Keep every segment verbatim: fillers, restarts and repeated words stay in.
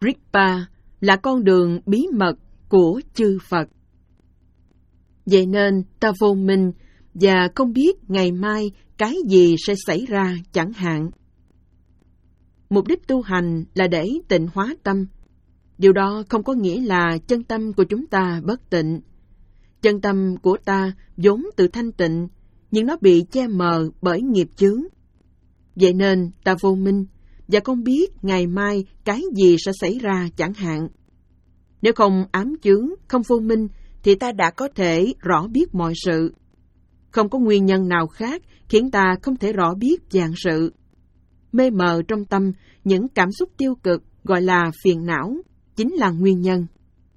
Rigpa là con đường bí mật của chư Phật. Vậy nên ta vô minh và không biết ngày mai cái gì sẽ xảy ra chẳng hạn. Mục đích tu hành là để tịnh hóa tâm. Điều đó không có nghĩa là chân tâm của chúng ta bất tịnh. Chân tâm của ta vốn tự thanh tịnh, nhưng nó bị che mờ bởi nghiệp chướng. Vậy nên ta vô minh và không biết ngày mai cái gì sẽ xảy ra chẳng hạn. Nếu không ám chướng, không vô minh, thì ta đã có thể rõ biết mọi sự. Không có nguyên nhân nào khác khiến ta không thể rõ biết vạn sự. Mê mờ trong tâm, những cảm xúc tiêu cực gọi là phiền não, chính là nguyên nhân.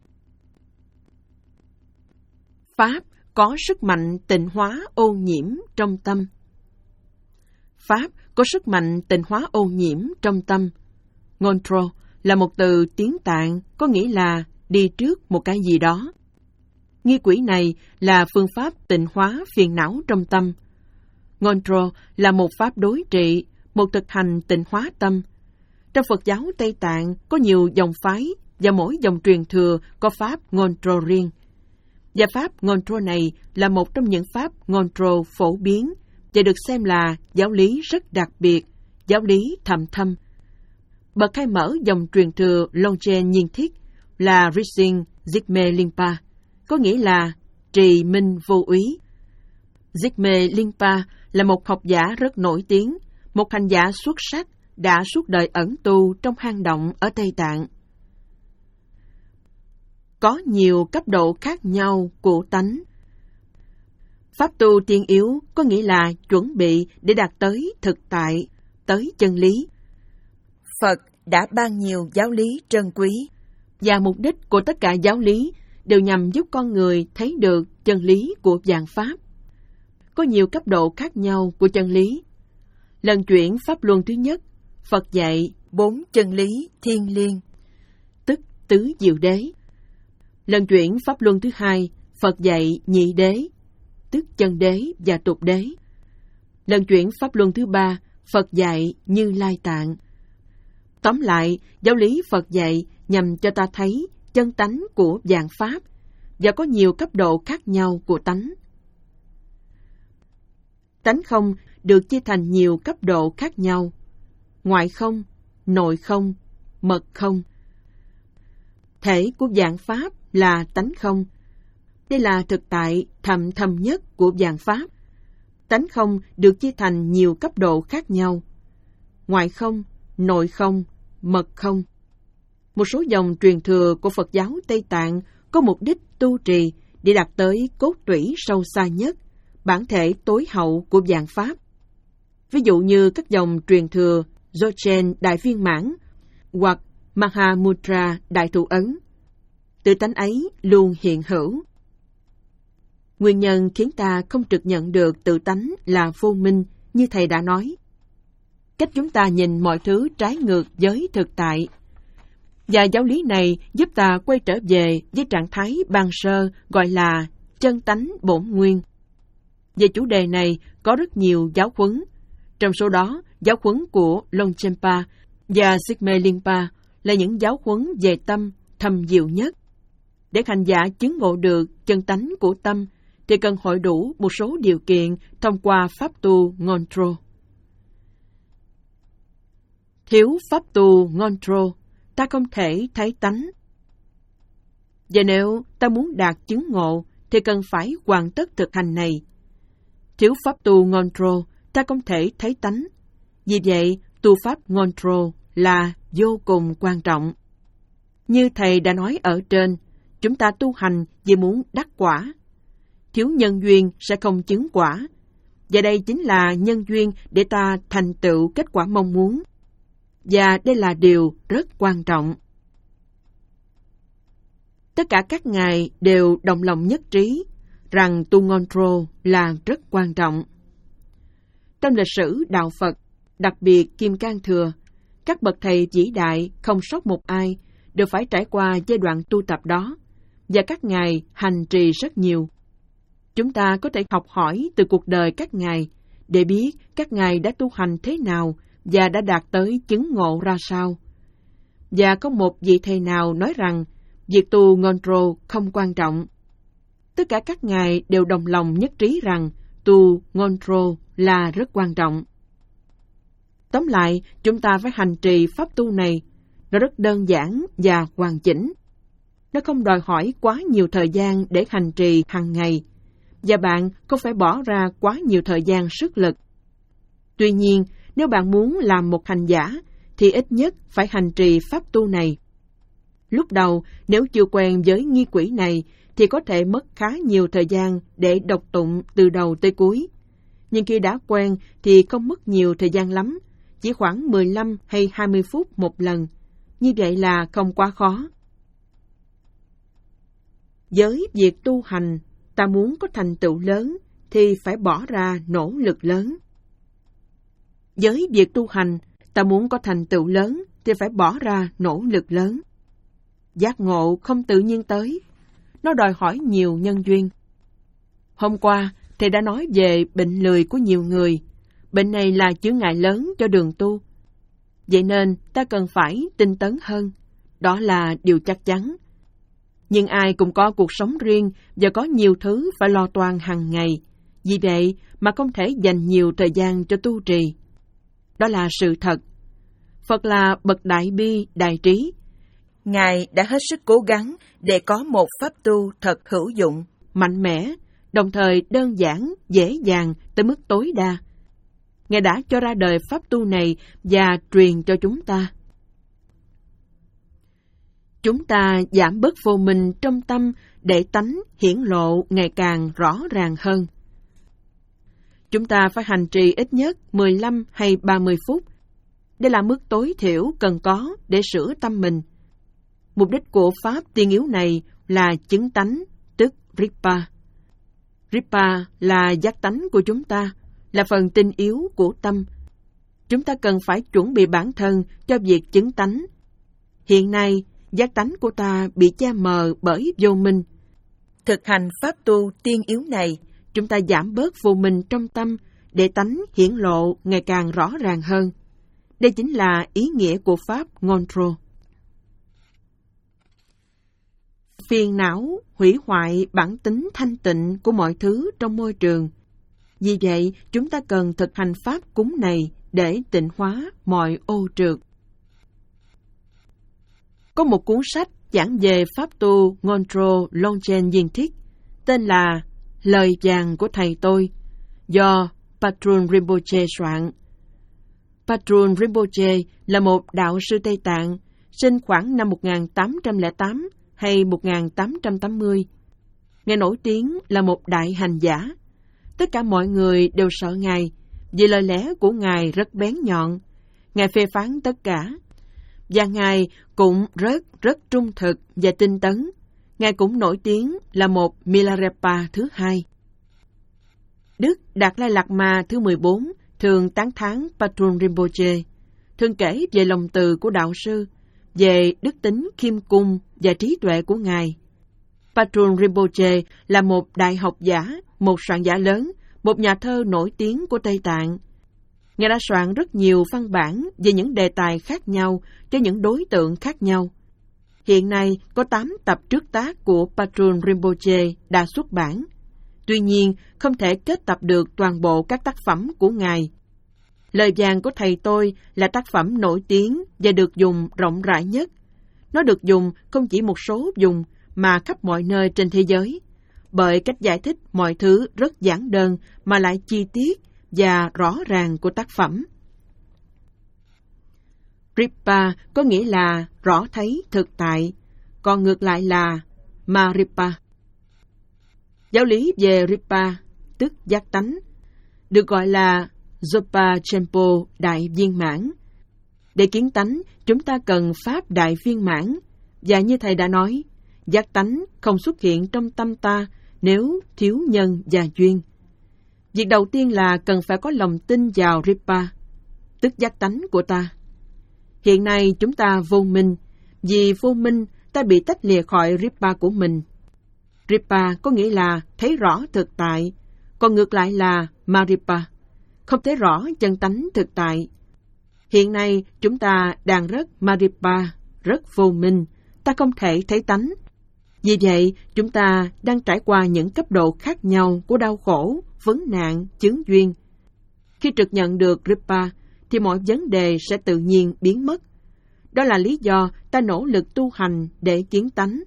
Pháp có sức mạnh tịnh hóa ô nhiễm trong tâm. Pháp có sức mạnh tịnh hóa ô nhiễm trong tâm. Ngondro là một từ tiếng Tạng, có nghĩa là đi trước một cái gì đó. Nghi quỹ này là phương pháp tịnh hóa phiền não trong tâm. Ngondro là một pháp đối trị, một thực hành tịnh hóa tâm. Trong Phật giáo Tây Tạng có nhiều dòng phái và mỗi dòng truyền thừa có pháp Ngondro riêng. Và pháp Ngondro này là một trong những pháp Ngondro phổ biến và được xem là giáo lý rất đặc biệt, giáo lý thầm thâm. Bậc khai mở dòng truyền thừa Longchen Nhiên Thiết là Rizin Jigme Lingpa, có nghĩa là trì minh vô úy. Jigme Lingpa là một học giả rất nổi tiếng, một hành giả xuất sắc đã suốt đời ẩn tu trong hang động ở Tây Tạng. Có nhiều cấp độ khác nhau của tánh. Pháp tu tiên yếu có nghĩa là chuẩn bị để đạt tới thực tại, tới chân lý. Phật đã ban nhiều giáo lý trân quý, và mục đích của tất cả giáo lý đều nhằm giúp con người thấy được chân lý của vạn pháp. Có nhiều cấp độ khác nhau của chân lý. Lần chuyển pháp luân thứ nhất, Phật dạy bốn chân lý thiên liêng, tức tứ diệu đế. Lần chuyển pháp luân thứ hai, Phật dạy nhị đế, tức chân đế và tục đế. Lần chuyển pháp luân thứ ba, Phật dạy Như Lai Tạng. Tóm lại, giáo lý Phật dạy nhằm cho ta thấy chân tánh của vạn pháp và có nhiều cấp độ khác nhau của tánh. Tánh không được chia thành nhiều cấp độ khác nhau: ngoại không, nội không, mật không. Thể của vạn pháp là tánh không. Đây là thực tại thầm thầm nhất của vạn pháp. Tánh không được chia thành nhiều cấp độ khác nhau: ngoại không, nội không, mật không. Một số dòng truyền thừa của Phật giáo Tây Tạng có mục đích tu trì để đạt tới cốt tủy sâu xa nhất, bản thể tối hậu của vạn pháp. Ví dụ như các dòng truyền thừa Dzogchen Đại Viên Mãn hoặc Mahamudra Đại Thủ Ấn. Tự tánh ấy luôn hiện hữu. Nguyên nhân khiến ta không trực nhận được tự tánh là vô minh, như Thầy đã nói. Cách chúng ta nhìn mọi thứ trái ngược với thực tại. Và giáo lý này giúp ta quay trở về với trạng thái ban sơ gọi là chân tánh bổn nguyên. Về chủ đề này có rất nhiều giáo huấn. Trong số đó, giáo huấn của Longchenpa và Jigme Lingpa là những giáo huấn về tâm thâm diệu nhất. Để hành giả chứng ngộ được chân tánh của tâm thì cần hội đủ một số điều kiện thông qua pháp tu Ngondro. Thiếu pháp tu Ngondro, ta không thể thấy tánh. Và nếu ta muốn đạt chứng ngộ thì cần phải hoàn tất thực hành này. Thiếu pháp tu Ngondro, ta không thể thấy tánh. Vì vậy, tu pháp Ngondro là vô cùng quan trọng. Như Thầy đã nói ở trên, chúng ta tu hành vì muốn đắc quả. Thiếu nhân duyên sẽ không chứng quả. Và đây chính là nhân duyên để ta thành tựu kết quả mong muốn. Và đây là điều rất quan trọng. Tất cả các ngài đều đồng lòng nhất trí rằng tu Ngondro là rất quan trọng. Trong lịch sử Đạo Phật, đặc biệt Kim Cang Thừa, các bậc thầy vĩ đại không sót một ai đều phải trải qua giai đoạn tu tập đó, và các ngài hành trì rất nhiều. Chúng ta có thể học hỏi từ cuộc đời các ngài để biết các ngài đã tu hành thế nào và đã đạt tới chứng ngộ ra sao. Và có một vị thầy nào nói rằng việc tu Ngondro không quan trọng. Tất cả các ngài đều đồng lòng nhất trí rằng tu Ngondro là rất quan trọng. Tóm lại, chúng ta phải hành trì pháp tu này. Nó rất đơn giản và hoàn chỉnh. Nó không đòi hỏi quá nhiều thời gian để hành trì hàng ngày, và bạn không phải bỏ ra quá nhiều thời gian sức lực. Tuy nhiên, nếu bạn muốn làm một hành giả, thì ít nhất phải hành trì pháp tu này. Lúc đầu, nếu chưa quen với nghi quỹ này, thì có thể mất khá nhiều thời gian để đọc tụng từ đầu tới cuối. Nhưng khi đã quen thì không mất nhiều thời gian lắm, chỉ khoảng mười lăm hay hai mươi phút một lần. Như vậy là không quá khó. Với việc tu hành, ta muốn có thành tựu lớn thì phải bỏ ra nỗ lực lớn. Với việc tu hành, ta muốn có thành tựu lớn thì phải bỏ ra nỗ lực lớn. Giác ngộ không tự nhiên tới, nó đòi hỏi nhiều nhân duyên. Hôm qua, thầy đã nói về bệnh lười của nhiều người. Bệnh này là chướng ngại lớn cho đường tu. Vậy nên ta cần phải tinh tấn hơn. Đó là điều chắc chắn. Nhưng ai cũng có cuộc sống riêng và có nhiều thứ phải lo toan hàng ngày. Vì vậy mà không thể dành nhiều thời gian cho tu trì. Đó là sự thật. Phật là bậc đại bi, đại trí. Ngài đã hết sức cố gắng để có một pháp tu thật hữu dụng, mạnh mẽ, đồng thời đơn giản, dễ dàng tới mức tối đa. Ngài đã cho ra đời pháp tu này và truyền cho chúng ta. Chúng ta giảm bớt vô minh trong tâm để tánh hiển lộ ngày càng rõ ràng hơn. Chúng ta phải hành trì ít nhất mười lăm hay ba mươi phút. Đây là mức tối thiểu cần có để sửa tâm mình. Mục đích của pháp tiên yếu này là chứng tánh, tức Ripa. Ripa là giác tánh của chúng ta, là phần tinh yếu của tâm. Chúng ta cần phải chuẩn bị bản thân cho việc chứng tánh. Hiện nay, giác tánh của ta bị che mờ bởi vô minh. Thực hành pháp tu tiên yếu này, chúng ta giảm bớt vô minh trong tâm để tánh hiển lộ ngày càng rõ ràng hơn. Đây chính là ý nghĩa của pháp Ngondro. Phiền não hủy hoại bản tính thanh tịnh của mọi thứ trong môi trường. Vì vậy, chúng ta cần thực hành pháp cúng này để tịnh hóa mọi ô trượt. Có một cuốn sách giảng về pháp tu Ngondro Longchen Yintik tên là Lời vàng của thầy tôi, do Patrul Rinpoche soạn. Patrul Rinpoche là một đạo sư Tây Tạng, sinh khoảng năm một nghìn tám trăm lẻ tám hay một nghìn tám trăm tám mươi. Ngài nổi tiếng là một đại hành giả. Tất cả mọi người đều sợ Ngài, vì lời lẽ của Ngài rất bén nhọn. Ngài phê phán tất cả. Và Ngài cũng rất, rất trung thực và tinh tấn. Ngài cũng nổi tiếng là một Milarepa thứ hai. Đức Đạt Lai Lạt Ma thứ mười bốn thường tán thán Patrul Rinpoche, thường kể về lòng từ của đạo sư, về đức tính khiêm cung và trí tuệ của Ngài. Patrul Rinpoche là một đại học giả, một soạn giả lớn, một nhà thơ nổi tiếng của Tây Tạng. Ngài đã soạn rất nhiều văn bản về những đề tài khác nhau cho những đối tượng khác nhau. Hiện nay có tám tập trước tác của Patrul Rinpoche đã xuất bản. Tuy nhiên, không thể kết tập được toàn bộ các tác phẩm của Ngài. Lời vàng của thầy tôi là tác phẩm nổi tiếng và được dùng rộng rãi nhất. Nó được dùng không chỉ một số vùng mà khắp mọi nơi trên thế giới, bởi cách giải thích mọi thứ rất giản đơn mà lại chi tiết và rõ ràng của tác phẩm. Ripa có nghĩa là rõ thấy thực tại, còn ngược lại là Maripa. Giáo lý về Ripa, tức giác tánh, được gọi là Zopa Chenpo đại viên mãn. Để kiến tánh, chúng ta cần pháp đại viên mãn, và như thầy đã nói, giác tánh không xuất hiện trong tâm ta nếu thiếu nhân và duyên. Việc đầu tiên là cần phải có lòng tin vào Ripa, tức giác tánh của ta. Hiện nay chúng ta vô minh, vì vô minh ta bị tách lìa khỏi Ripa của mình. Ripa có nghĩa là thấy rõ thực tại, còn ngược lại là Maripa, không thấy rõ chân tánh thực tại. Hiện nay chúng ta đang rất Maripa, rất vô minh, ta không thể thấy tánh. Vì vậy, chúng ta đang trải qua những cấp độ khác nhau của đau khổ, vấn nạn, chướng duyên. Khi trực nhận được Kripa, thì mọi vấn đề sẽ tự nhiên biến mất. Đó là lý do ta nỗ lực tu hành để kiến tánh.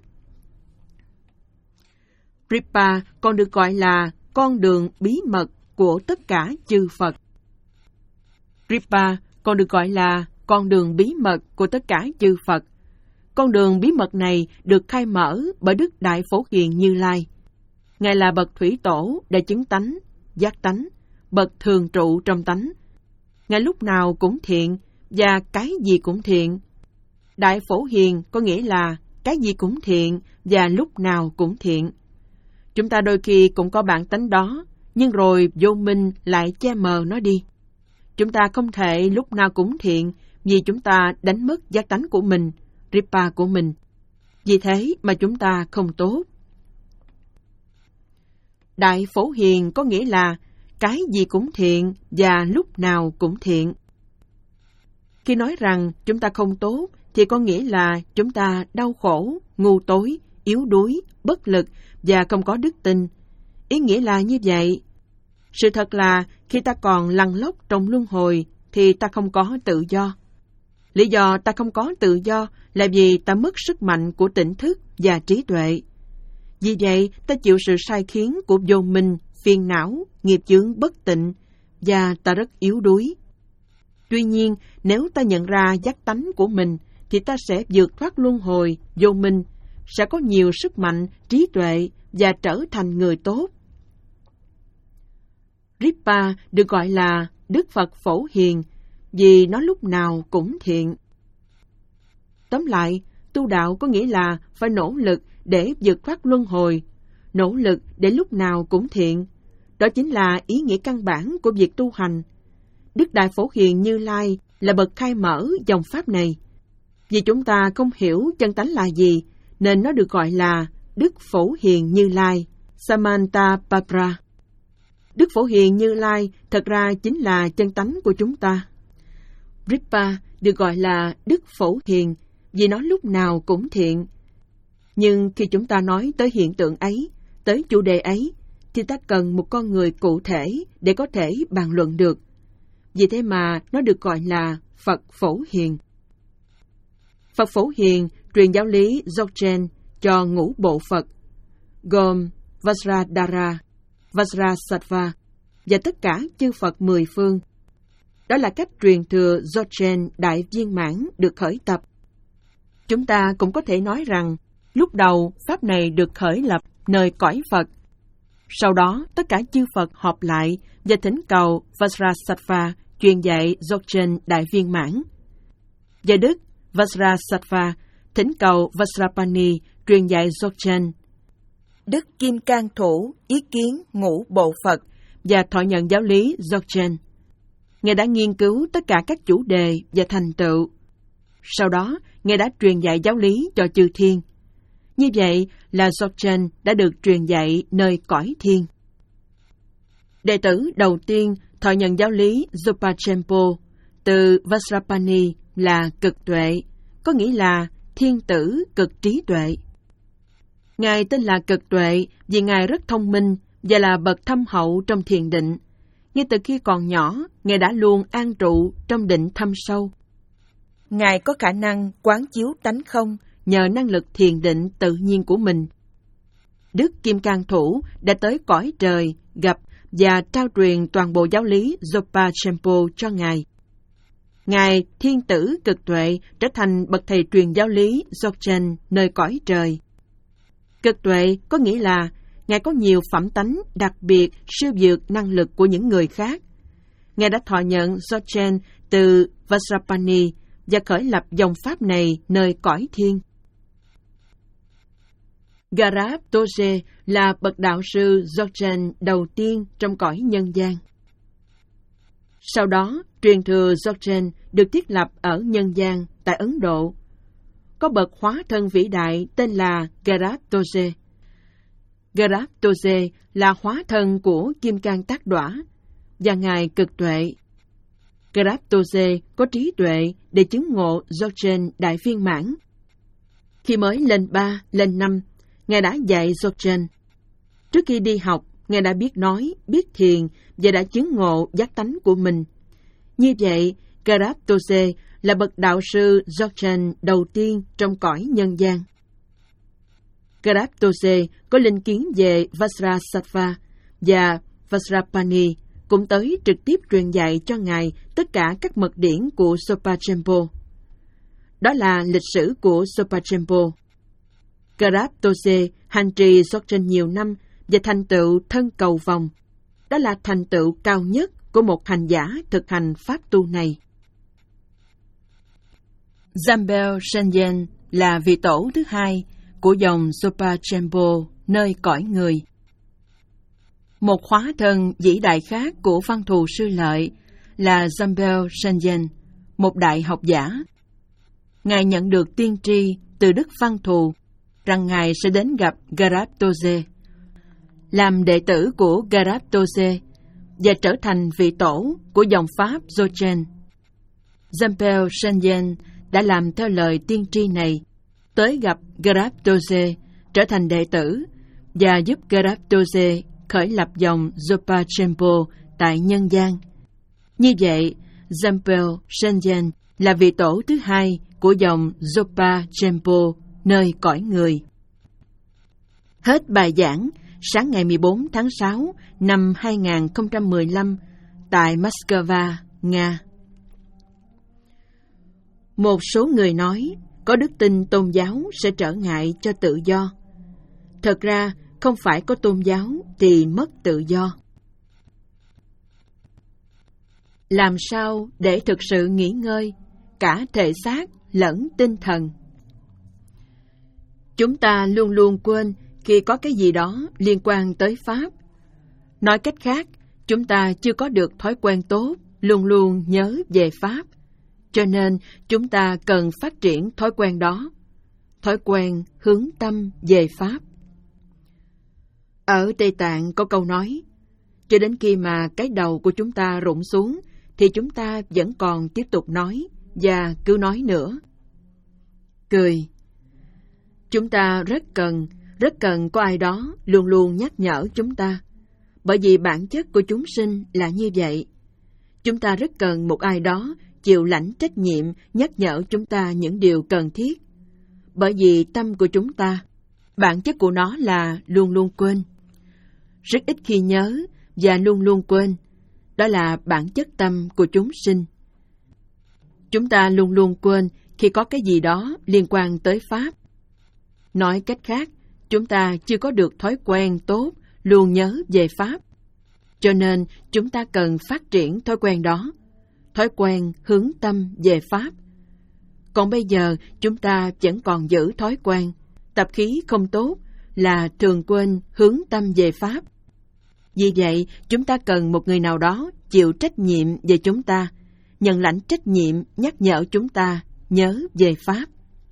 Kripa còn được gọi là con đường bí mật của tất cả chư Phật. Kripa còn được gọi là con đường bí mật của tất cả chư Phật. Con đường bí mật này được khai mở bởi Đức Đại Phổ Hiền Như Lai. Ngài là bậc thủy tổ để chứng tánh, giác tánh, bậc thường trụ trong tánh. Ngài lúc nào cũng thiện và cái gì cũng thiện. Đại Phổ Hiền có nghĩa là cái gì cũng thiện và lúc nào cũng thiện. Chúng ta đôi khi cũng có bản tánh đó, nhưng rồi vô minh lại che mờ nó đi. Chúng ta không thể lúc nào cũng thiện vì chúng ta đánh mất giác tánh của mình, Kripa của mình. Vì thế mà chúng ta không tốt. Đại Phổ Hiền có nghĩa là cái gì cũng thiện và lúc nào cũng thiện. Khi nói rằng chúng ta không tốt thì có nghĩa là chúng ta đau khổ, ngu tối, yếu đuối, bất lực và không có đức tin. Ý nghĩa là như vậy. Sự thật là khi ta còn lăn lóc trong luân hồi thì ta không có tự do. Lý do ta không có tự do là vì ta mất sức mạnh của tỉnh thức và trí tuệ. Vì vậy, ta chịu sự sai khiến của vô minh, phiền não, nghiệp chướng bất tịnh và ta rất yếu đuối. Tuy nhiên, nếu ta nhận ra giác tánh của mình thì ta sẽ vượt thoát luân hồi, vô minh, sẽ có nhiều sức mạnh, trí tuệ và trở thành người tốt. Kripa được gọi là Đức Phật Phổ Hiền vì nó lúc nào cũng thiện. Tóm lại, tu đạo có nghĩa là phải nỗ lực để vượt thoát luân hồi, nỗ lực để lúc nào cũng thiện. Đó chính là ý nghĩa căn bản của việc tu hành. Đức Đại Phổ Hiền Như Lai là bậc khai mở dòng pháp này. Vì chúng ta không hiểu chân tánh là gì, nên nó được gọi là Đức Phổ Hiền Như Lai, Samantabhadra. Đức Phổ Hiền Như Lai thật ra chính là chân tánh của chúng ta. Kripa được gọi là Đức Phổ Hiền vì nó lúc nào cũng thiện. Nhưng khi chúng ta nói tới hiện tượng ấy, tới chủ đề ấy, thì ta cần một con người cụ thể để có thể bàn luận được. Vì thế mà nó được gọi là Phật Phổ Hiền. Phật Phổ Hiền truyền giáo lý Dzogchen cho ngũ bộ Phật, gồm Vajradhara, Vajrasattva và tất cả chư Phật mười phương. Đó là cách truyền thừa Dzogchen Đại Viên Mãn được khởi tập. Chúng ta cũng có thể nói rằng, lúc đầu Pháp này được khởi lập nơi cõi Phật. Sau đó, tất cả chư Phật họp lại và thỉnh cầu Vajrasattva truyền dạy Dzogchen Đại Viên Mãn. Và Đức Vajrasattva thỉnh cầu Vajrapani truyền dạy Dzogchen. Đức Kim Cang Thủ ý kiến ngũ bộ Phật và thọ nhận giáo lý Dzogchen. Ngài đã nghiên cứu tất cả các chủ đề và thành tựu. Sau đó, Ngài đã truyền dạy giáo lý cho chư thiên. Như vậy là Dzogchen đã được truyền dạy nơi cõi thiên. Đệ tử đầu tiên thọ nhận giáo lý Zopachenpo từ Vajrapani là cực tuệ, có nghĩa là thiên tử cực trí tuệ. Ngài tên là cực tuệ vì Ngài rất thông minh và là bậc thâm hậu trong thiền định. Ngay từ khi còn nhỏ, Ngài đã luôn an trụ trong định thâm sâu. Ngài có khả năng quán chiếu tánh không nhờ năng lực thiền định tự nhiên của mình. Đức Kim Cang Thủ đã tới cõi trời, gặp và trao truyền toàn bộ giáo lý Zopachenpo cho Ngài. Ngài thiên tử cực tuệ trở thành bậc thầy truyền giáo lý Dzogchen nơi cõi trời. Cực tuệ có nghĩa là Ngài có nhiều phẩm tánh đặc biệt siêu vượt năng lực của những người khác. Ngài đã thọ nhận Dzogchen từ Vajrapani và khởi lập dòng pháp này nơi cõi thiên. Garab Toje là bậc đạo sư Dzogchen đầu tiên trong cõi nhân gian. Sau đó, truyền thừa Dzogchen được thiết lập ở nhân gian tại Ấn Độ. Có bậc hóa thân vĩ đại tên là Garab Toje. Garab Toje là hóa thân của Kim Cang Tác Đoả và Ngài cực tuệ. Garab Toje có trí tuệ để chứng ngộ Dzogchen Đại Viên Mãn Khi mới lên ba, lên năm, Ngài đã dạy Dzogchen. Trước khi đi học, Ngài đã biết nói, biết thiền và đã chứng ngộ giác tánh của mình. Như vậy, Garab Tose là bậc đạo sư Dzogchen đầu tiên trong cõi nhân gian. Garab Tose có linh kiến về Vajrasattva và Vajrapani, cũng tới trực tiếp truyền dạy cho Ngài tất cả các mật điển của Sopa Chempo. Đó là lịch sử của Sopa Chempo. Garab Tose hành trì Dzogchen nhiều năm và thành tựu thân cầu vòng. Đó là thành tựu cao nhất của một hành giả thực hành pháp tu này. Zambel Shenyen là vị tổ thứ hai của dòng Sopa Chempo nơi cõi người. Một hóa thân vĩ đại khác của Văn Thù Sư Lợi là Zambel Shenyen, một đại học giả. Ngài nhận được tiên tri từ Đức Văn Thù rằng Ngài sẽ đến gặp Garab Tose, làm đệ tử của Garab Tose và trở thành vị tổ của dòng pháp Dzogchen. Zambel Shenyen đã làm theo lời tiên tri này, tới gặp Garab Tose, trở thành đệ tử và giúp Garab Tose khởi lập dòng Zopa Chempo tại nhân gian. Như vậy, Zambel Shenyen là vị tổ thứ hai của dòng Zopa Chempo nơi cõi người. Hết bài giảng sáng ngày mười bốn tháng sáu năm hai nghìn không trăm mười lăm tại Moscow, Nga. Một số người nói có đức tin tôn giáo sẽ trở ngại cho tự do. Thật ra, không phải có tôn giáo thì mất tự do. Làm sao để thực sự nghỉ ngơi cả thể xác lẫn tinh thần? Chúng ta luôn luôn quên khi có cái gì đó liên quan tới Pháp. Nói cách khác, chúng ta chưa có được thói quen tốt, luôn luôn nhớ về Pháp. Cho nên, chúng ta cần phát triển thói quen đó. Thói quen hướng tâm về Pháp. Ở Tây Tạng có câu nói, cho đến khi mà cái đầu của chúng ta rụng xuống, thì chúng ta vẫn còn tiếp tục nói, và cứ nói nữa. Cười. Chúng ta rất cần, rất cần có ai đó luôn luôn nhắc nhở chúng ta. Bởi vì bản chất của chúng sinh là như vậy. Chúng ta rất cần một ai đó chịu lãnh trách nhiệm nhắc nhở chúng ta những điều cần thiết. Bởi vì tâm của chúng ta, bản chất của nó là luôn luôn quên. Rất ít khi nhớ và luôn luôn quên. Đó là bản chất tâm của chúng sinh. Chúng ta luôn luôn quên khi có cái gì đó liên quan tới Pháp. Nói cách khác, chúng ta chưa có được thói quen tốt luôn nhớ về Pháp. Cho nên, chúng ta cần phát triển thói quen đó. Thói quen hướng tâm về Pháp. Còn bây giờ, chúng ta vẫn còn giữ thói quen, tập khí không tốt là thường quên hướng tâm về Pháp. Vì vậy, chúng ta cần một người nào đó chịu trách nhiệm về chúng ta, nhận lãnh trách nhiệm nhắc nhở chúng ta nhớ về Pháp.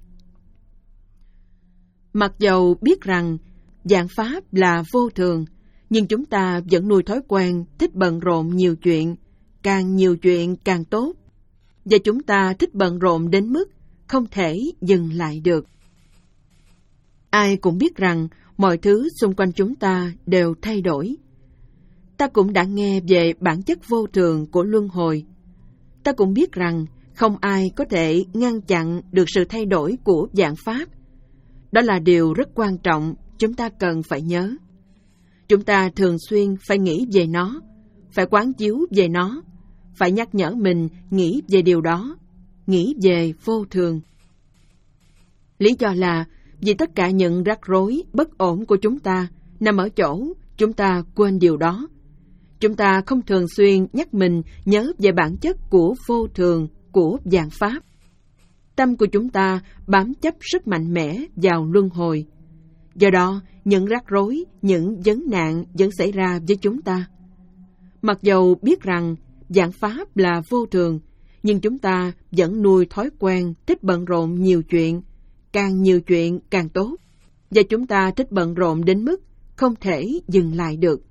Mặc dầu biết rằng dạng Pháp là vô thường, nhưng chúng ta vẫn nuôi thói quen thích bận rộn nhiều chuyện, càng nhiều chuyện càng tốt. Và chúng ta thích bận rộn đến mức không thể dừng lại được. Ai cũng biết rằng mọi thứ xung quanh chúng ta đều thay đổi. Ta cũng đã nghe về bản chất vô thường của luân hồi. Ta cũng biết rằng không ai có thể ngăn chặn được sự thay đổi của dạng Pháp. Đó là điều rất quan trọng chúng ta cần phải nhớ. Chúng ta thường xuyên phải nghĩ về nó, phải quán chiếu về nó, phải nhắc nhở mình nghĩ về điều đó, nghĩ về vô thường. Lý do là vì tất cả những rắc rối, bất ổn của chúng ta nằm ở chỗ chúng ta quên điều đó. Chúng ta không thường xuyên nhắc mình nhớ về bản chất của vô thường, của dạng Pháp. Tâm của chúng ta bám chấp rất mạnh mẽ vào luân hồi. Do đó, những rắc rối, những vấn nạn vẫn xảy ra với chúng ta. Mặc dầu biết rằng dạng Pháp là vô thường, nhưng chúng ta vẫn nuôi thói quen thích bận rộn nhiều chuyện, càng nhiều chuyện càng tốt. Và chúng ta thích bận rộn đến mức không thể dừng lại được.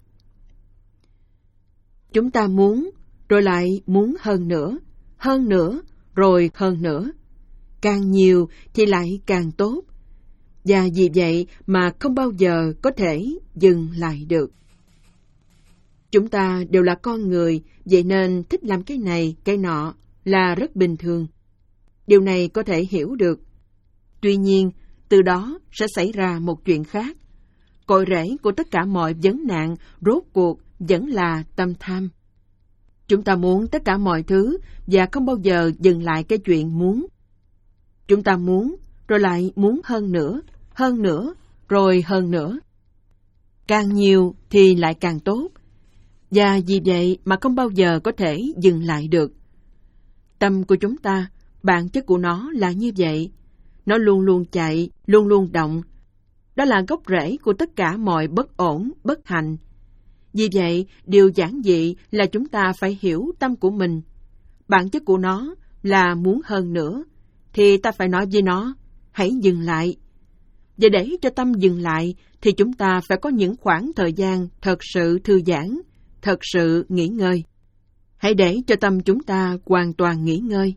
Chúng ta muốn, rồi lại muốn hơn nữa, hơn nữa, rồi hơn nữa. càng nhiều thì lại càng tốt. Và vì vậy mà không bao giờ có thể dừng lại được. Chúng ta đều là con người, vậy nên thích làm cái này, cái nọ là rất bình thường. Điều này có thể hiểu được. Tuy nhiên, từ đó sẽ xảy ra một chuyện khác. Cội rễ của tất cả mọi vấn nạn rốt cuộc vẫn là tâm tham. Chúng ta muốn tất cả mọi thứ và không bao giờ dừng lại cái chuyện muốn. Chúng ta muốn, rồi lại muốn hơn nữa, hơn nữa, rồi hơn nữa. Càng nhiều thì lại càng tốt. Và vì vậy mà không bao giờ có thể dừng lại được. Tâm của chúng ta, bản chất của nó là như vậy. Nó luôn luôn chạy, luôn luôn động. Đó là gốc rễ của tất cả mọi bất ổn, bất hạnh. Vì vậy, điều giản dị là chúng ta phải hiểu tâm của mình. Bản chất của nó là muốn hơn nữa, thì ta phải nói với nó, hãy dừng lại. Và để cho tâm dừng lại, thì chúng ta phải có những khoảng thời gian thật sự thư giãn, thật sự nghỉ ngơi. Hãy để cho tâm chúng ta hoàn toàn nghỉ ngơi.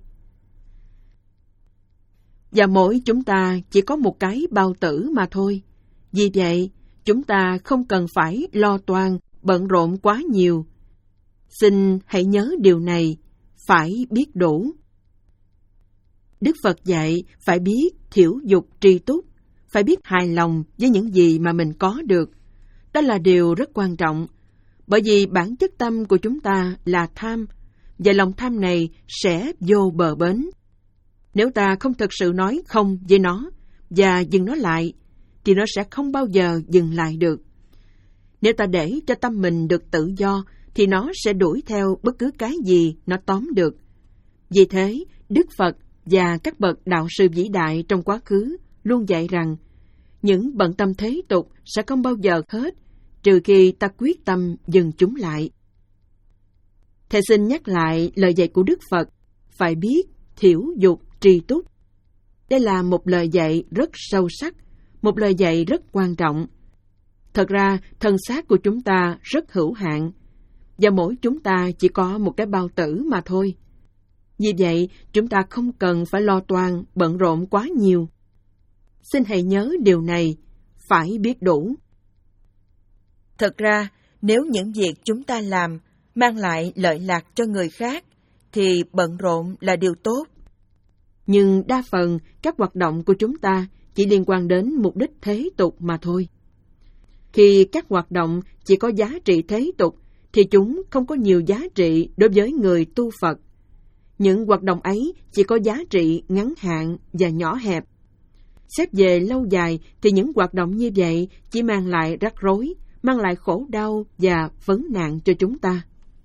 Và mỗi chúng ta chỉ có một cái bao tử mà thôi. Vì vậy, chúng ta không cần phải lo toan, bận rộn quá nhiều. Xin hãy nhớ điều này, phải biết đủ. Đức Phật dạy phải biết thiểu dục tri túc, phải biết hài lòng với những gì mà mình có được. Đó là điều rất quan trọng, bởi vì bản chất tâm của chúng ta là tham, và lòng tham này sẽ vô bờ bến. Nếu ta không thực sự nói không với nó và dừng nó lại, thì nó sẽ không bao giờ dừng lại được. Nếu ta để cho tâm mình được tự do, thì nó sẽ đuổi theo bất cứ cái gì nó tóm được. Vì thế, Đức Phật và các bậc đạo sư vĩ đại trong quá khứ luôn dạy rằng những bận tâm thế tục sẽ không bao giờ hết, trừ khi ta quyết tâm dừng chúng lại. Thầy xin nhắc lại lời dạy của Đức Phật, phải biết thiểu dục tri túc. Đây là một lời dạy rất sâu sắc, một lời dạy rất quan trọng. Thật ra, thân xác của chúng ta rất hữu hạn, và mỗi chúng ta chỉ có một cái bao tử mà thôi. Vì vậy, chúng ta không cần phải lo toan, bận rộn quá nhiều. Xin hãy nhớ điều này, phải biết đủ. Thật ra, nếu những việc chúng ta làm mang lại lợi lạc cho người khác, thì bận rộn là điều tốt. Nhưng đa phần các hoạt động của chúng ta chỉ liên quan đến mục đích thế tục mà thôi. Khi các hoạt động chỉ có giá trị thế tục, thì chúng không có nhiều giá trị đối với người tu Phật. Những hoạt động ấy chỉ có giá trị ngắn hạn và nhỏ hẹp. Xét về lâu dài thì những hoạt động như vậy chỉ mang lại rắc rối, mang lại khổ đau và vấn nạn cho chúng ta.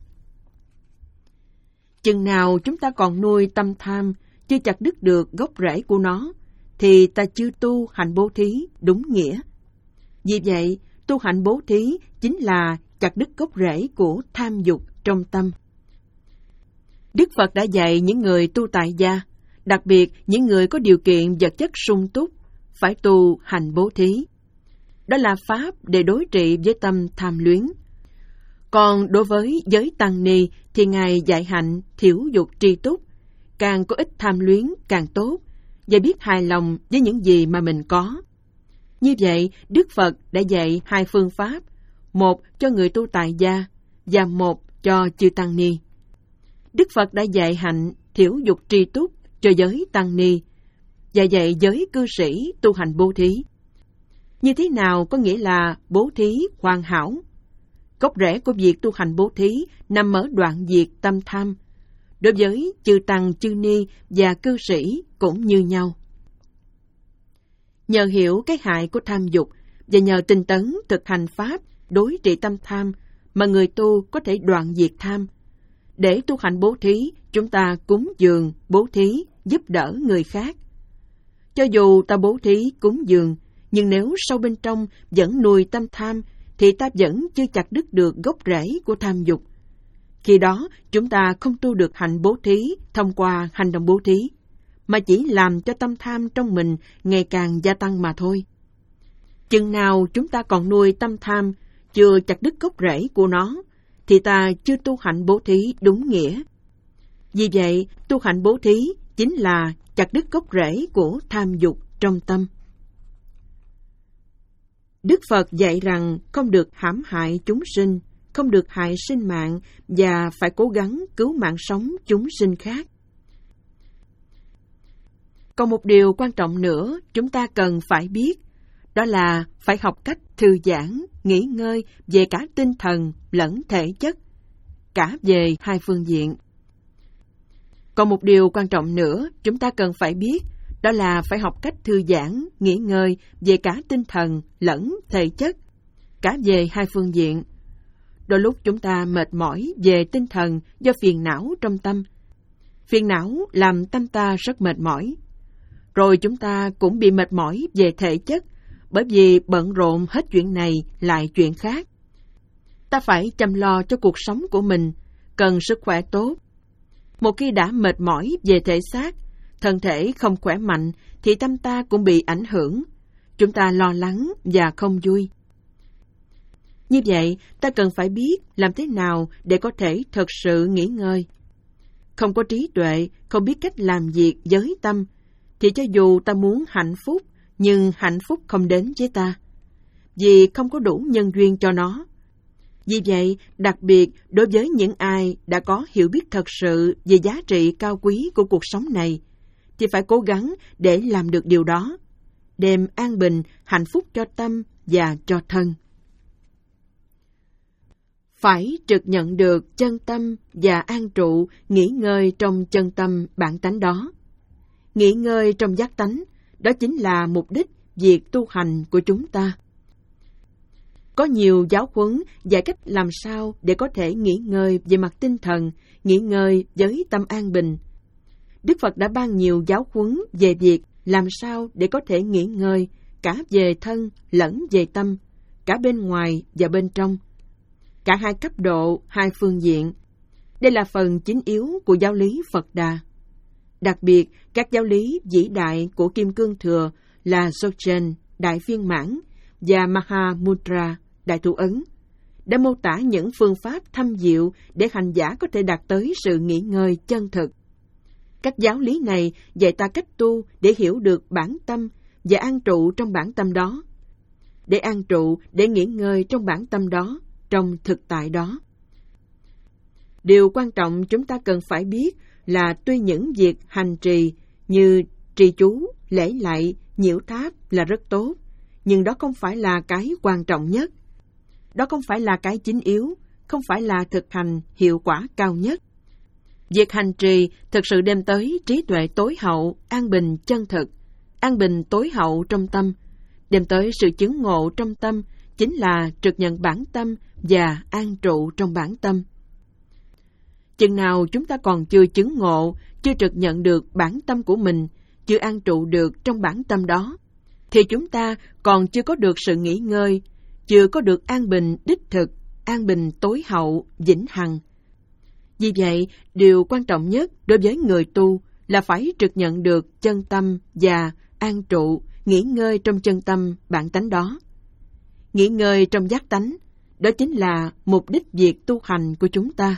Chừng nào chúng ta còn nuôi tâm tham, chưa chặt đứt được gốc rễ của nó, thì ta chưa tu hành bố thí đúng nghĩa. Vì vậy, tu hành bố thí chính là chặt đứt gốc rễ của tham dục trong tâm. Đức Phật đã dạy những người tu tại gia, đặc biệt những người có điều kiện vật chất sung túc, phải tu hành bố thí. Đó là pháp để đối trị với tâm tham luyến. Còn đối với giới tăng ni thì Ngài dạy hạnh thiểu dục tri túc, càng có ít tham luyến càng tốt, và biết hài lòng với những gì mà mình có. Như vậy, Đức Phật đã dạy hai phương pháp, một cho người tu tại gia và một cho chư tăng ni. Đức Phật đã dạy hạnh thiểu dục tri túc cho giới tăng ni, và dạy giới cư sĩ tu hành bố thí. Như thế nào có nghĩa là bố thí hoàn hảo? Gốc rễ của việc tu hành bố thí nằm ở đoạn diệt tâm tham. Đối với chư tăng, chư ni và cư sĩ cũng như nhau. Nhờ hiểu cái hại của tham dục và nhờ tinh tấn thực hành pháp đối trị tâm tham mà người tu có thể đoạn diệt tham. Để tu hành bố thí, chúng ta cúng dường, bố thí, giúp đỡ người khác. Cho dù ta bố thí, cúng dường, nhưng nếu sâu bên trong vẫn nuôi tâm tham, thì ta vẫn chưa chặt đứt được gốc rễ của tham dục. Khi đó, chúng ta không tu được hạnh bố thí thông qua hành động bố thí, mà chỉ làm cho tâm tham trong mình ngày càng gia tăng mà thôi. Chừng nào chúng ta còn nuôi tâm tham, chưa chặt đứt gốc rễ của nó, thì ta chưa tu hạnh bố thí đúng nghĩa. Vì vậy, tu hạnh bố thí chính là chặt đứt gốc rễ của tham dục trong tâm. Đức Phật dạy rằng không được hãm hại chúng sinh, không được hại sinh mạng và phải cố gắng cứu mạng sống chúng sinh khác. Còn một điều quan trọng nữa chúng ta cần phải biết, đó là phải học cách thư giãn, nghỉ ngơi về cả tinh thần lẫn thể chất, cả về hai phương diện. Còn một điều quan trọng nữa chúng ta cần phải biết, đó là phải học cách thư giãn, nghỉ ngơi về cả tinh thần lẫn thể chất, cả về hai phương diện. Đôi lúc chúng ta mệt mỏi về tinh thần do phiền não trong tâm. Phiền não làm tâm ta rất mệt mỏi. Rồi chúng ta cũng bị mệt mỏi về thể chất, bởi vì bận rộn hết chuyện này lại chuyện khác. Ta phải chăm lo cho cuộc sống của mình, cần sức khỏe tốt. Một khi đã mệt mỏi về thể xác, thân thể không khỏe mạnh, thì tâm ta cũng bị ảnh hưởng. Chúng ta lo lắng và không vui. Như vậy, ta cần phải biết làm thế nào để có thể thật sự nghỉ ngơi. Không có trí tuệ, không biết cách làm việc với tâm, thì cho dù ta muốn hạnh phúc, nhưng hạnh phúc không đến với ta, vì không có đủ nhân duyên cho nó. Vì vậy, đặc biệt đối với những ai đã có hiểu biết thật sự về giá trị cao quý của cuộc sống này, thì phải cố gắng để làm được điều đó, đem an bình, hạnh phúc cho tâm và cho thân. Phải trực nhận được chân tâm và an trụ, nghỉ ngơi trong chân tâm bản tánh đó. Nghỉ ngơi trong giác tánh, đó chính là mục đích việc tu hành của chúng ta. Có nhiều giáo huấn dạy cách làm sao để có thể nghỉ ngơi về mặt tinh thần, nghỉ ngơi với tâm an bình. Đức Phật đã ban nhiều giáo huấn về việc làm sao để có thể nghỉ ngơi cả về thân lẫn về tâm, cả bên ngoài và bên trong, cả hai cấp độ, hai phương diện. Đây là phần chính yếu của giáo lý Phật Đà. Đặc biệt, các giáo lý vĩ đại của Kim Cương Thừa là Dzogchen, Đại Viên Mãn, và Mahamudra, Đại Thủ Ấn, đã mô tả những phương pháp thâm diệu để hành giả có thể đạt tới sự nghỉ ngơi chân thực. Các giáo lý này dạy ta cách tu để hiểu được bản tâm và an trụ trong bản tâm đó, để an trụ, để nghỉ ngơi trong bản tâm đó, trong thực tại đó. Điều quan trọng chúng ta cần phải biết là tuy những việc hành trì như trì chú, lễ lạy, nhiễu tháp là rất tốt, nhưng đó không phải là cái quan trọng nhất. Đó không phải là cái chính yếu, không phải là thực hành hiệu quả cao nhất. Việc hành trì thực sự đem tới trí tuệ tối hậu, an bình chân thực, an bình tối hậu trong tâm, đem tới sự chứng ngộ trong tâm, chính là trực nhận bản tâm và an trụ trong bản tâm. Chừng nào chúng ta còn chưa chứng ngộ, chưa trực nhận được bản tâm của mình, chưa an trụ được trong bản tâm đó, thì chúng ta còn chưa có được sự nghỉ ngơi, chưa có được an bình đích thực, an bình tối hậu, vĩnh hằng. Vì vậy, điều quan trọng nhất đối với người tu là phải trực nhận được chân tâm và an trụ, nghỉ ngơi trong chân tâm bản tánh đó. Nghỉ ngơi trong giác tánh, đó chính là mục đích việc tu hành của chúng ta.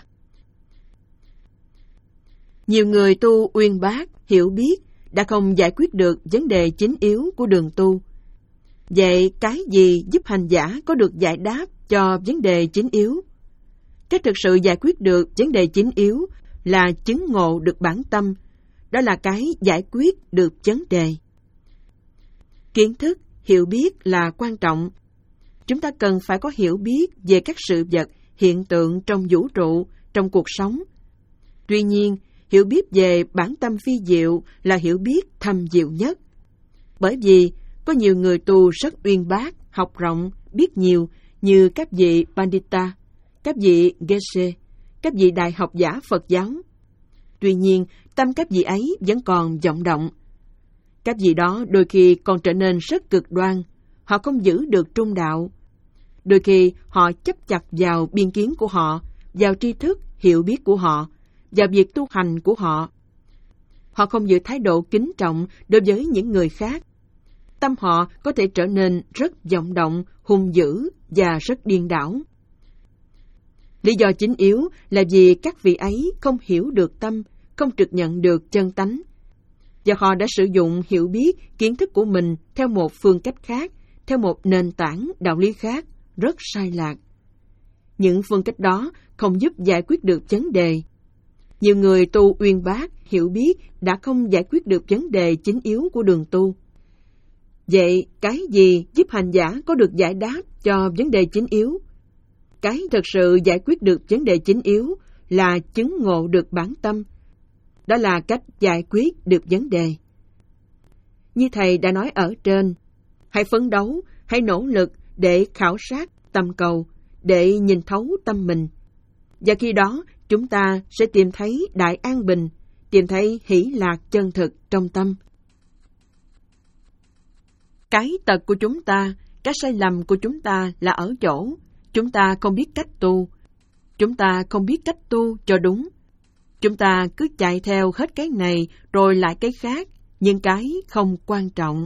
Nhiều người tu uyên bác, hiểu biết, đã không giải quyết được vấn đề chính yếu của đường tu. Vậy cái gì giúp hành giả có được giải đáp cho vấn đề chính yếu? Cái thực sự giải quyết được vấn đề chính yếu là chứng ngộ được bản tâm, đó là cái giải quyết được vấn đề. Kiến thức, hiểu biết là quan trọng. Chúng ta cần phải có hiểu biết về các sự vật, hiện tượng trong vũ trụ, trong cuộc sống. Tuy nhiên, hiểu biết về bản tâm phi diệu là hiểu biết thâm diệu nhất. Bởi vì có nhiều người tu rất uyên bác, học rộng, biết nhiều như các vị Pandita, các vị Geshe, các vị đại học giả Phật giáo. Tuy nhiên, tâm các vị ấy vẫn còn vọng động. Các vị đó đôi khi còn trở nên rất cực đoan, họ không giữ được trung đạo. Đôi khi họ chấp chặt vào biên kiến của họ, vào tri thức, hiểu biết của họ, vào việc tu hành của họ. Họ không giữ thái độ kính trọng đối với những người khác. Tâm họ có thể trở nên rất vọng động, hung dữ và rất điên đảo. Lý do chính yếu là vì các vị ấy không hiểu được tâm, không trực nhận được chân tánh, và họ đã sử dụng hiểu biết, kiến thức của mình theo một phương cách khác, theo một nền tảng đạo lý khác, rất sai lạc. Những phương cách đó không giúp giải quyết được vấn đề. Nhiều người tu uyên bác, hiểu biết đã không giải quyết được vấn đề chính yếu của đường tu. Vậy, cái gì giúp hành giả có được giải đáp cho vấn đề chính yếu? Cái thực sự giải quyết được vấn đề chính yếu là chứng ngộ được bản tâm. Đó là cách giải quyết được vấn đề. Như Thầy đã nói ở trên, hãy phấn đấu, hãy nỗ lực để khảo sát tâm cầu, để nhìn thấu tâm mình. Và khi đó, chúng ta sẽ tìm thấy đại an bình, tìm thấy hỷ lạc chân thực trong tâm. Cái tật của chúng ta, cái sai lầm của chúng ta là ở chỗ, chúng ta không biết cách tu. Chúng ta không biết cách tu cho đúng. Chúng ta cứ chạy theo hết cái này rồi lại cái khác, nhưng cái không quan trọng.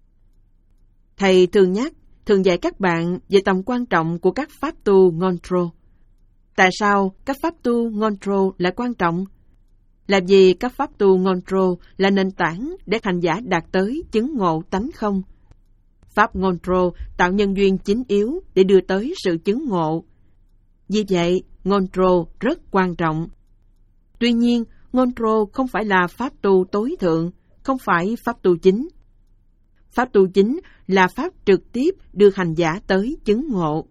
Thầy thường nhắc, thường dạy các bạn về tầm quan trọng của các pháp tu Ngondro. Tại sao các pháp tu Ngondro lại quan trọng? Là vì các pháp tu Ngondro là nền tảng để hành giả đạt tới chứng ngộ tánh không. Pháp Ngondro tạo nhân duyên chính yếu để đưa tới sự chứng ngộ. Vì vậy, Ngondro rất quan trọng. Tuy nhiên, Ngondro không phải là pháp tu tối thượng, không phải pháp tu chính. Pháp tu chính là pháp trực tiếp đưa hành giả tới chứng ngộ.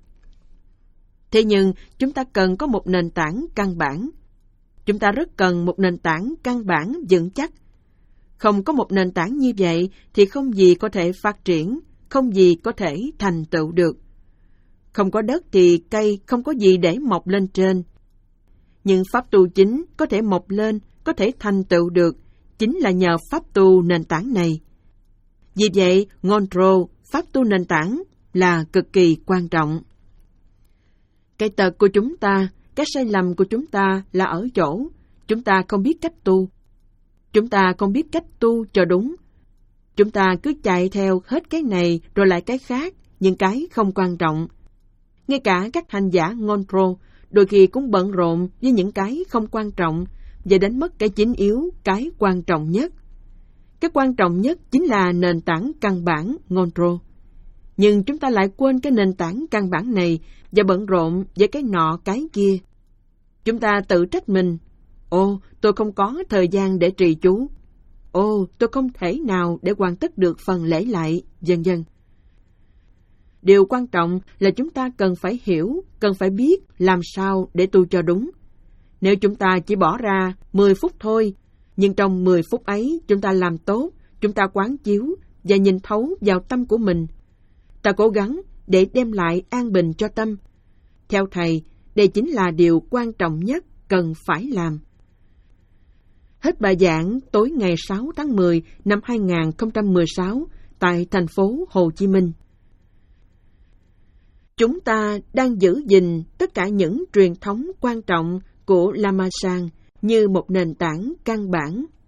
Thế nhưng, chúng ta cần có một nền tảng căn bản. Chúng ta rất cần một nền tảng căn bản vững chắc. Không có một nền tảng như vậy thì không gì có thể phát triển, không gì có thể thành tựu được. Không có đất thì cây không có gì để mọc lên trên. Nhưng pháp tu chính có thể mọc lên, có thể thành tựu được, chính là nhờ pháp tu nền tảng này. Vì vậy, Ngondro, pháp tu nền tảng, là cực kỳ quan trọng. Cái tật của chúng ta, cái sai lầm của chúng ta là ở chỗ, chúng ta không biết cách tu. Chúng ta không biết cách tu cho đúng. Chúng ta cứ chạy theo hết cái này rồi lại cái khác, nhưng cái không quan trọng. Ngay cả các hành giả Ngondro đôi khi cũng bận rộn với những cái không quan trọng và đánh mất cái chính yếu, cái quan trọng nhất. Cái quan trọng nhất chính là nền tảng căn bản Ngondro. Nhưng chúng ta lại quên cái nền tảng căn bản này và bận rộn với cái nọ cái kia. Chúng ta tự trách mình. Ồ, tôi không có thời gian để trì chú. Ồ, tôi không thể nào để hoàn tất được phần lễ lại, vân vân. Điều quan trọng là chúng ta cần phải hiểu, cần phải biết làm sao để tu cho đúng. Nếu chúng ta chỉ bỏ ra mười phút thôi, nhưng trong mười phút ấy chúng ta làm tốt, chúng ta quán chiếu và nhìn thấu vào tâm của mình. Ta cố gắng để đem lại an bình cho tâm. Theo Thầy, đây chính là điều quan trọng nhất cần phải làm. Hết bài giảng tối ngày sáu tháng mười năm hai nghìn không trăm mười sáu tại thành phố Hồ Chí Minh. Chúng ta đang giữ gìn tất cả những truyền thống quan trọng của Lama Sang như một nền tảng căn bản